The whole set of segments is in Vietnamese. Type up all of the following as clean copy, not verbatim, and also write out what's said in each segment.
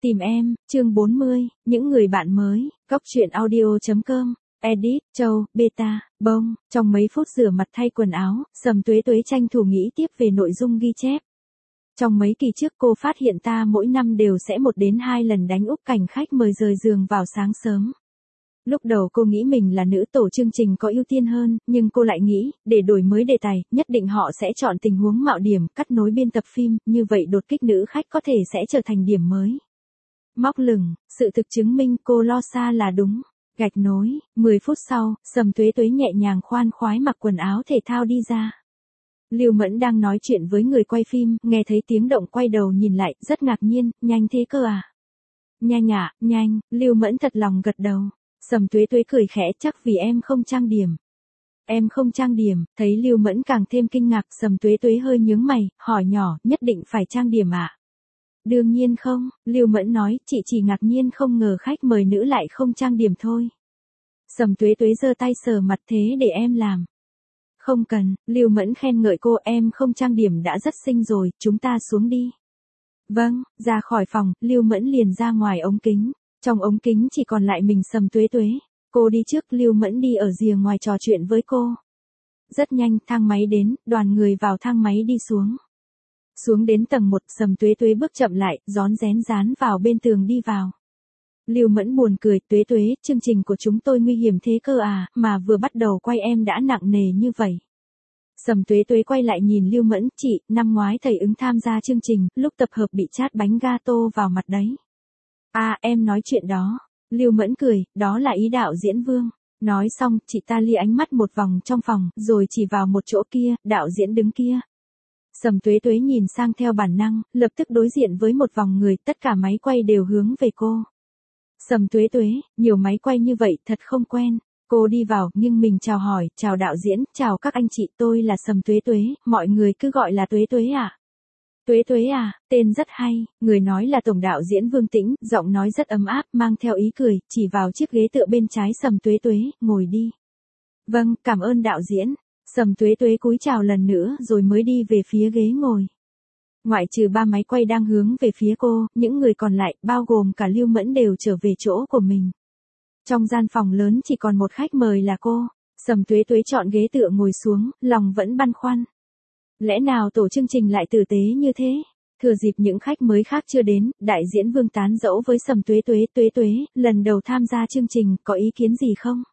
Tìm em, chương 40, những người bạn mới, Cóc truyện audio.com, edit, Châu, Beta, Bông, trong mấy phút rửa mặt thay quần áo, Sầm Tuế Tuế tranh thủ nghĩ tiếp về nội dung ghi chép. Trong mấy kỳ trước cô phát hiện ta mỗi năm đều sẽ 1 đến 2 lần đánh úp cảnh khách mời rời giường vào sáng sớm. Lúc đầu cô nghĩ mình là nữ tổ chương trình có ưu tiên hơn, nhưng cô lại nghĩ, để đổi mới đề tài, nhất định họ sẽ chọn tình huống mạo điểm, cắt nối biên tập phim, như vậy đột kích nữ khách có thể sẽ trở thành điểm mới. Móc lửng, sự thực chứng minh cô lo xa là đúng. Gạch nối, 10 phút sau, Sầm Tuế Tuế nhẹ nhàng khoan khoái mặc quần áo thể thao đi ra. Lưu Mẫn đang nói chuyện với người quay phim, nghe thấy tiếng động quay đầu nhìn lại, rất ngạc nhiên, nhanh thế cơ à? Nhanh ạ, nhanh, Lưu Mẫn thật lòng gật đầu. Sầm Tuế Tuế cười khẽ, chắc vì em không trang điểm. Em không trang điểm, thấy Lưu Mẫn càng thêm kinh ngạc, Sầm Tuế Tuế hơi nhướng mày, hỏi nhỏ, nhất định phải trang điểm ạ? Đương nhiên không, Lưu Mẫn nói, chị chỉ ngạc nhiên không ngờ khách mời nữ lại không trang điểm thôi. Sầm Tuế Tuế giơ tay sờ mặt, thế để em làm. Không cần, Lưu Mẫn khen ngợi cô, em không trang điểm đã rất xinh rồi, chúng ta xuống đi. Vâng, ra khỏi phòng, Lưu Mẫn liền ra ngoài ống kính. Trong ống kính chỉ còn lại mình Sầm Tuế Tuế. Cô đi trước, Lưu Mẫn đi ở rìa ngoài trò chuyện với cô. Rất nhanh, thang máy đến, đoàn người vào thang máy đi xuống. Xuống đến tầng 1, Sầm Tuế Tuế bước chậm lại, rón rén dán vào bên tường đi vào. Lưu Mẫn buồn cười, Tuế Tuế, chương trình của chúng tôi nguy hiểm thế cơ à, mà vừa bắt đầu quay em đã nặng nề như vậy. Sầm Tuế Tuế quay lại nhìn Lưu Mẫn, chị, năm ngoái thầy ứng tham gia chương trình, lúc tập hợp bị chát bánh gato vào mặt đấy. À, em nói chuyện đó. Lưu Mẫn cười, đó là ý đạo diễn Vương. Nói xong, chị ta lia ánh mắt một vòng trong phòng, rồi chỉ vào một chỗ kia, đạo diễn đứng kia. Sầm Tuế Tuế nhìn sang theo bản năng, lập tức đối diện với một vòng người, tất cả máy quay đều hướng về cô. Sầm Tuế Tuế, nhiều máy quay như vậy, thật không quen. Cô đi vào, nhưng mình chào hỏi, chào đạo diễn, chào các anh chị, tôi là Sầm Tuế Tuế, mọi người cứ gọi là Tuế Tuế à. Tuế Tuế à, tên rất hay, người nói là tổng đạo diễn Vương Tĩnh, giọng nói rất ấm áp, mang theo ý cười, chỉ vào chiếc ghế tựa bên trái Sầm Tuế Tuế, ngồi đi. Vâng, cảm ơn đạo diễn. Sầm Tuế Tuế cúi chào lần nữa rồi mới đi về phía ghế ngồi. Ngoại trừ 3 máy quay đang hướng về phía cô, những người còn lại, bao gồm cả Lưu Mẫn đều trở về chỗ của mình. Trong gian phòng lớn chỉ còn một khách mời là cô. Sầm Tuế Tuế chọn ghế tựa ngồi xuống, lòng vẫn băn khoăn. Lẽ nào tổ chương trình lại tử tế như thế? Thừa dịp những khách mới khác chưa đến, đại diễn Vương tán dẫu với Sầm Tuế Tuế, Tuế Tuế, lần đầu tham gia chương trình, có ý kiến gì không?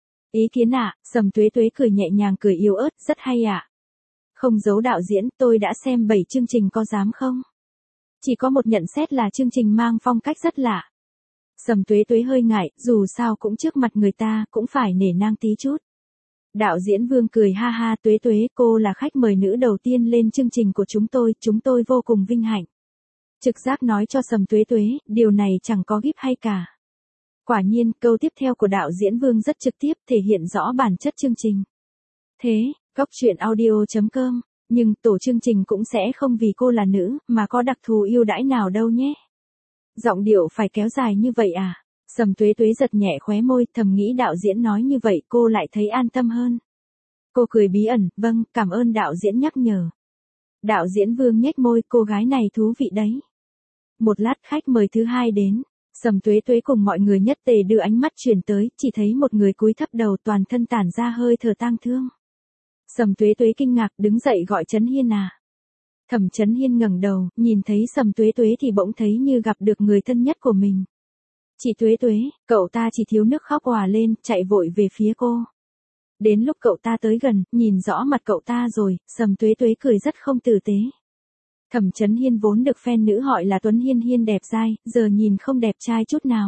Ý kiến ạ, Sầm Tuế Tuế cười nhẹ nhàng, cười yếu ớt, rất hay ạ. Không giấu đạo diễn, tôi đã xem 7 chương trình, có dám không? Chỉ có một nhận xét là chương trình mang phong cách rất lạ. Sầm Tuế Tuế hơi ngại, dù sao cũng trước mặt người ta, cũng phải nể nang tí chút. Đạo diễn Vương cười ha ha, Tuế Tuế, cô là khách mời nữ đầu tiên lên chương trình của chúng tôi vô cùng vinh hạnh. Trực giác nói cho Sầm Tuế Tuế, điều này chẳng có gíp hay cả. Quả nhiên, câu tiếp theo của đạo diễn Vương rất trực tiếp, thể hiện rõ bản chất chương trình. Thế, Cóc truyện audio.com, nhưng tổ chương trình cũng sẽ không vì cô là nữ, mà có đặc thù ưu đãi nào đâu nhé. Giọng điệu phải kéo dài như vậy à? Sầm Tuế Tuế giật nhẹ khóe môi, thầm nghĩ đạo diễn nói như vậy cô lại thấy an tâm hơn. Cô cười bí ẩn, vâng, cảm ơn đạo diễn nhắc nhở. Đạo diễn Vương nhếch môi, cô gái này thú vị đấy. Một lát khách mời thứ 2 đến. Sầm Tuế Tuế cùng mọi người nhất tề đưa ánh mắt chuyển tới, chỉ thấy một người cúi thấp đầu, toàn thân tản ra hơi thở tang thương. Sầm Tuế Tuế kinh ngạc, đứng dậy gọi Trấn Hiên à. Thẩm Trấn Hiên ngẩng đầu, nhìn thấy Sầm Tuế Tuế thì bỗng thấy như gặp được người thân nhất của mình. Chị Tuế Tuế, cậu ta chỉ thiếu nước khóc òa lên, chạy vội về phía cô. Đến lúc cậu ta tới gần, nhìn rõ mặt cậu ta rồi, Sầm Tuế Tuế cười rất không tử tế. Thẩm Trấn Hiên vốn được fan nữ gọi là Tuấn Hiên Hiên đẹp dai, giờ nhìn không đẹp trai chút nào.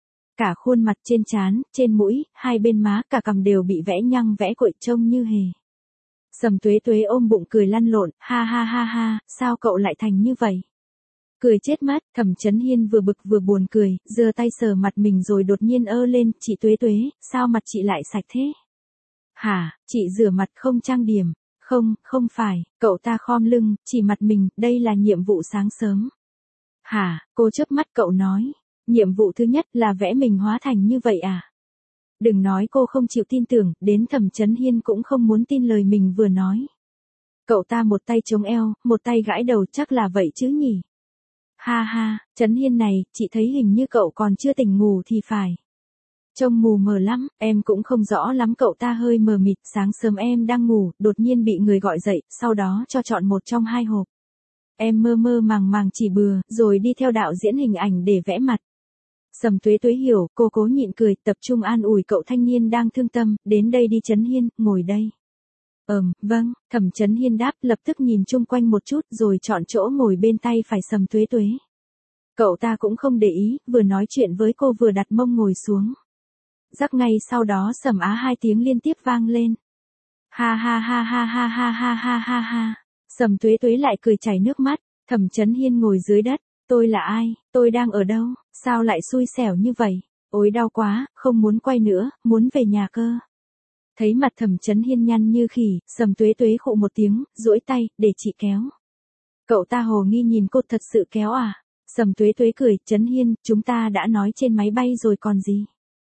Cả khuôn mặt, trên trán, trên mũi, hai bên má, cả cằm đều bị vẽ nhăng vẽ cuội trông như hề. Sầm Tuế Tuế ôm bụng cười lăn lộn, ha ha ha ha, sao cậu lại thành như vậy? Cười chết mắt, Thẩm Trấn Hiên vừa bực vừa buồn cười, giơ tay sờ mặt mình rồi đột nhiên ơ lên, chị Tuế Tuế, sao mặt chị lại sạch thế? Hả, chị rửa mặt không trang điểm? Không, không phải, cậu ta khom lưng, chỉ mặt mình, đây là nhiệm vụ sáng sớm. Hả, cô chớp mắt cậu nói, nhiệm vụ thứ nhất là vẽ mình hóa thành như vậy à? Đừng nói cô không chịu tin tưởng, đến Thẩm Trấn Hiên cũng không muốn tin lời mình vừa nói. Cậu ta một tay chống eo, một tay gãi đầu, chắc là vậy chứ nhỉ? Ha ha, Trấn Hiên này, chị thấy hình như cậu còn chưa tỉnh ngủ thì phải. Trông mù mờ lắm, em cũng không rõ lắm, cậu ta hơi mờ mịt. Sáng sớm em đang ngủ, đột nhiên bị người gọi dậy, sau đó cho chọn một trong hai hộp. Em mơ mơ màng màng chỉ bừa, rồi đi theo đạo diễn hình ảnh để vẽ mặt. Sầm Tuế Tuế hiểu, cô cố nhịn cười, tập trung an ủi cậu thanh niên đang thương tâm, đến đây đi Trấn Hiên, ngồi đây. Vâng, Thẩm Trấn Hiên đáp, lập tức nhìn chung quanh một chút rồi chọn chỗ ngồi bên tay phải Sầm Tuế Tuế. Cậu ta cũng không để ý, vừa nói chuyện với cô vừa đặt mông ngồi xuống. Rắc ngay sau đó Sầm Á hai tiếng liên tiếp vang lên. Ha ha ha ha ha ha ha ha ha ha. Sầm Tuế Tuế lại cười chảy nước mắt. Thẩm Trấn Hiên ngồi dưới đất. Tôi là ai, tôi đang ở đâu, sao lại xui xẻo như vậy? Ôi đau quá, không muốn quay nữa, muốn về nhà cơ. Thấy mặt Thẩm Trấn Hiên nhăn như khỉ, Sầm Tuế Tuế khụ một tiếng, duỗi tay, để chị kéo. Cậu ta hồ nghi nhìn cô, thật sự kéo à? Sầm Tuế Tuế cười, Trấn Hiên, chúng ta đã nói trên máy bay rồi còn gì?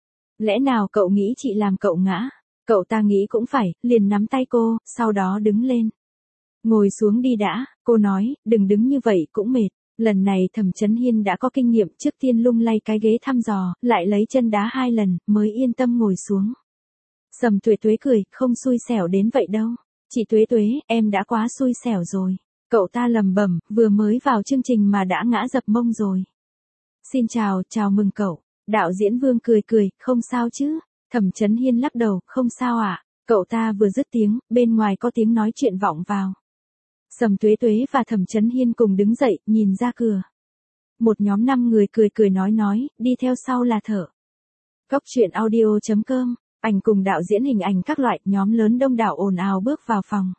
Lẽ nào cậu nghĩ chị làm cậu ngã? Cậu ta nghĩ cũng phải, liền nắm tay cô, sau đó đứng lên. Ngồi xuống đi đã, cô nói, đừng đứng như vậy cũng mệt. Lần này Thẩm Trấn Hiên đã có kinh nghiệm, trước tiên lung lay cái ghế thăm dò, lại lấy chân đá 2 lần, mới yên tâm ngồi xuống. Sầm Tuế Tuế cười, không xui xẻo đến vậy đâu. Chị Tuế Tuế, em đã quá xui xẻo rồi. Cậu ta lầm bẩm, vừa mới vào chương trình mà đã ngã dập mông rồi. Xin chào, chào mừng cậu. Đạo diễn Vương cười cười, không sao chứ. Thẩm Trấn Hiên lắc đầu, không sao ạ. Cậu ta vừa dứt tiếng, bên ngoài có tiếng nói chuyện vọng vào. Sầm Tuế Tuế và Thẩm Trấn Hiên cùng đứng dậy, nhìn ra cửa. Một nhóm 5 người cười cười nói, đi theo sau là Thở. Cốc truyện audio.com, ảnh cùng đạo diễn hình ảnh các loại, nhóm lớn đông đảo ồn ào bước vào phòng.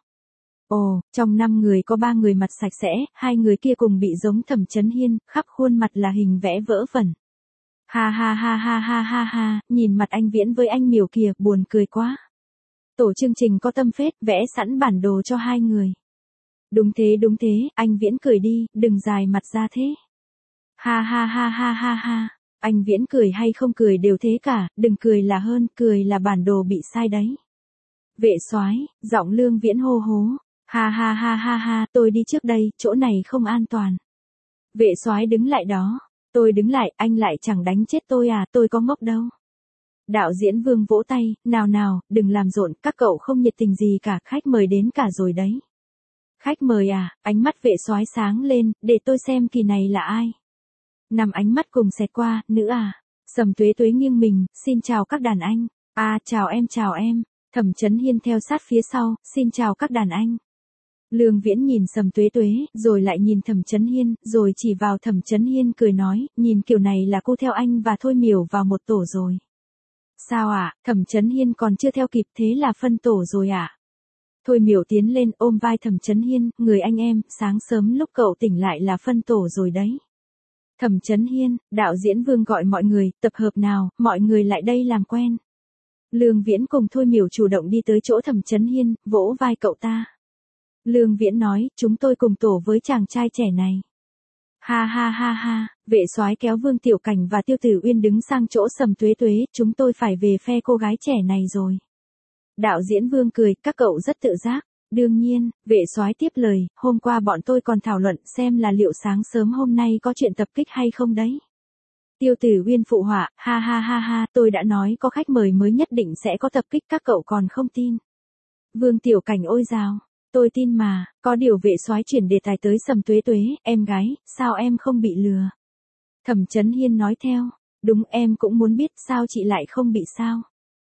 Ồ, trong 5 người có 3 người mặt sạch sẽ, 2 người kia cùng bị giống Thẩm Trấn Hiên, khắp khuôn mặt là hình vẽ vỡ vẩn. Ha ha ha ha ha ha ha, nhìn mặt anh Viễn với anh Miểu kìa, buồn cười quá. Tổ chương trình có tâm phết, vẽ sẵn bản đồ cho 2 người. Đúng thế, anh Viễn cười đi, đừng dài mặt ra thế. Ha ha ha ha ha ha, anh Viễn cười hay không cười đều thế cả, đừng cười là hơn, cười là bản đồ bị sai đấy. Vệ soái, giọng Lương Viễn hô hố. Ha ha ha ha ha, tôi đi trước đây, chỗ này không an toàn. Vệ soái đứng lại đó. Tôi đứng lại, anh lại chẳng đánh chết tôi à, tôi có ngốc đâu. Đạo diễn Vương vỗ tay, nào, đừng làm rộn, các cậu không nhiệt tình gì cả, khách mời đến cả rồi đấy. Khách mời à, ánh mắt vệ soái sáng lên, để tôi xem kỳ này là ai. 5 ánh mắt cùng xẹt qua, nữ à. Sầm Tuế Tuế nghiêng mình, xin chào các đàn anh. À, chào em. Thẩm Trấn Hiên theo sát phía sau, xin chào các đàn anh. Lương Viễn nhìn Sầm Tuế Tuế, rồi lại nhìn Thẩm Trấn Hiên, rồi chỉ vào Thẩm Trấn Hiên cười nói, nhìn kiểu này là cô theo anh và Thôi Miểu vào một tổ rồi. Sao ạ, Thẩm Trấn Hiên còn chưa theo kịp, thế là phân tổ rồi ạ. Thôi Miểu tiến lên ôm vai Thẩm Trấn Hiên, người anh em, sáng sớm lúc cậu tỉnh lại là phân tổ rồi đấy. Thẩm Trấn Hiên, đạo diễn Vương gọi mọi người, tập hợp nào, mọi người lại đây làm quen. Lương Viễn cùng Thôi Miểu chủ động đi tới chỗ Thẩm Trấn Hiên, vỗ vai cậu ta. Lương Viễn nói, chúng tôi cùng tổ với chàng trai trẻ này. Ha ha ha ha, vệ soái kéo Vương Tiểu Cảnh và Tiêu Tử Uyên đứng sang chỗ Sầm Tuế Tuế, chúng tôi phải về phe cô gái trẻ này rồi. Đạo diễn Vương cười, các cậu rất tự giác. Đương nhiên, vệ soái tiếp lời, hôm qua bọn tôi còn thảo luận xem là liệu sáng sớm hôm nay có chuyện tập kích hay không đấy. Tiêu Tử Uyên phụ họa, ha ha ha ha, tôi đã nói có khách mời mới nhất định sẽ có tập kích, các cậu còn không tin. Vương Tiểu Cảnh ôi dào. Tôi tin mà, có điều vệ soái chuyển đề tài tới Sầm Tuế Tuế, em gái, sao em không bị lừa? Thẩm Trấn Hiên nói theo, đúng em cũng muốn biết sao chị lại không bị sao?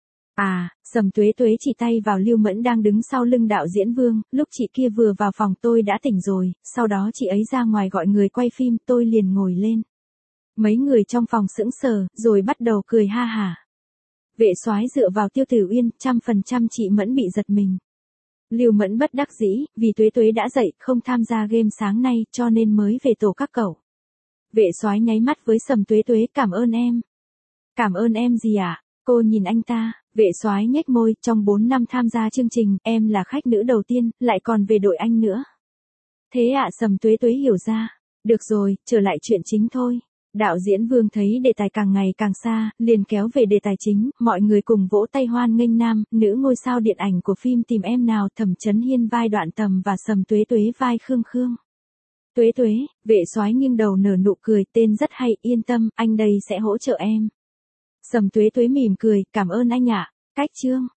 À, Sầm Tuế Tuế chỉ tay vào Lưu Mẫn đang đứng sau lưng đạo diễn Vương, lúc chị kia vừa vào phòng tôi đã tỉnh rồi, sau đó chị ấy ra ngoài gọi người quay phim, tôi liền ngồi lên. Mấy người trong phòng sững sờ, rồi bắt đầu cười ha hả. Vệ soái dựa vào Tiêu Tử Uyên, 100% chị Mẫn bị giật mình. Lưu Mẫn bất đắc dĩ, vì Tuế Tuế đã dậy, không tham gia game sáng nay, cho nên mới về tổ các cậu. Vệ soái nháy mắt với Sầm Tuế Tuế, cảm ơn em. Cảm ơn em gì ạ? Cô nhìn anh ta, vệ soái nhếch môi, trong 4 năm tham gia chương trình, em là khách nữ đầu tiên, lại còn về đội anh nữa. Thế ạ, Sầm Tuế Tuế hiểu ra. Được rồi, trở lại chuyện chính thôi. Đạo diễn Vương thấy đề tài càng ngày càng xa, liền kéo về đề tài chính, mọi người cùng vỗ tay hoan nghênh nam, nữ ngôi sao điện ảnh của phim Tìm Em Nào, Thẩm Trấn Hiên vai Đoạn Tầm và Sầm Tuế Tuế vai Khương Khương. Tuế tuế, vệ soái nghiêng đầu nở nụ cười, tên rất hay, yên tâm, anh đây sẽ hỗ trợ em. Sầm tuế tuế mỉm cười, cảm ơn anh ạ. Cách chương.